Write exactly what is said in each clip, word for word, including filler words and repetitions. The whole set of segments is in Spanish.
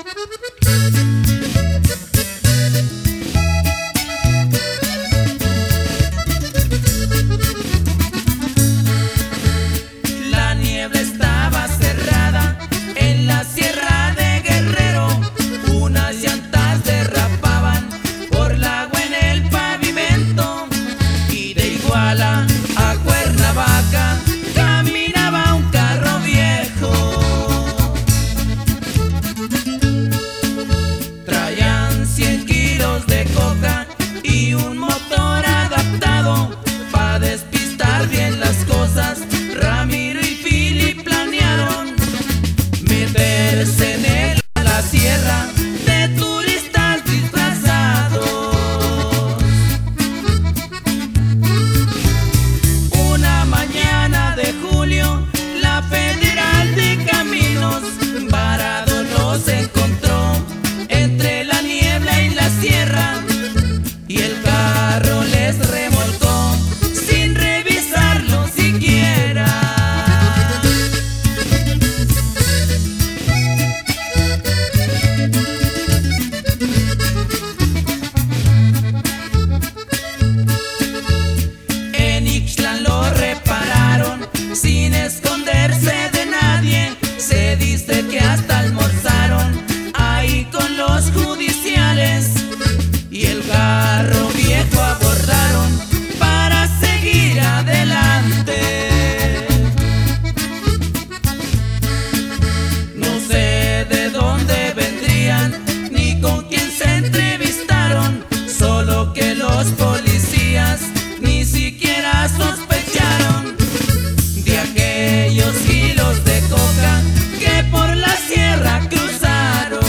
La niebla estaba cerrada en la sierra de Guerrero. Unas llantas derrapaban por el agua en el pavimento. Y de Iguala a Cuernavaca caminaba un carro viejo. Traían cien kilos de coca y un motor adaptado. Pa' despistar bien las cosas, Ramiro y Philly planearon meterse en el, a la sierra de turistas disfrazados. Una mañana de julio, la Federal de Caminos varado los encontró entre la niebla y la sierra, y el carro les remolcó sin revisarlo siquiera. En Ixtlan lo repararon sin esconderse de nadie. Se dice que hasta almorzaron ahí con los judiciales, y el carro viejo abordaron para seguir adelante. No sé de dónde vendrían ni con quién se entrevistaron, solo que los policías ni siquiera sospecharon de aquellos kilos de coca que por la sierra cruzaron.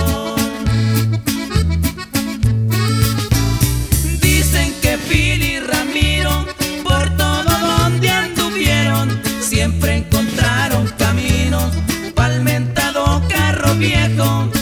Dicen que Philly y Ramiro por todo donde anduvieron siempre encontraron caminos pa'l mentado carro viejo.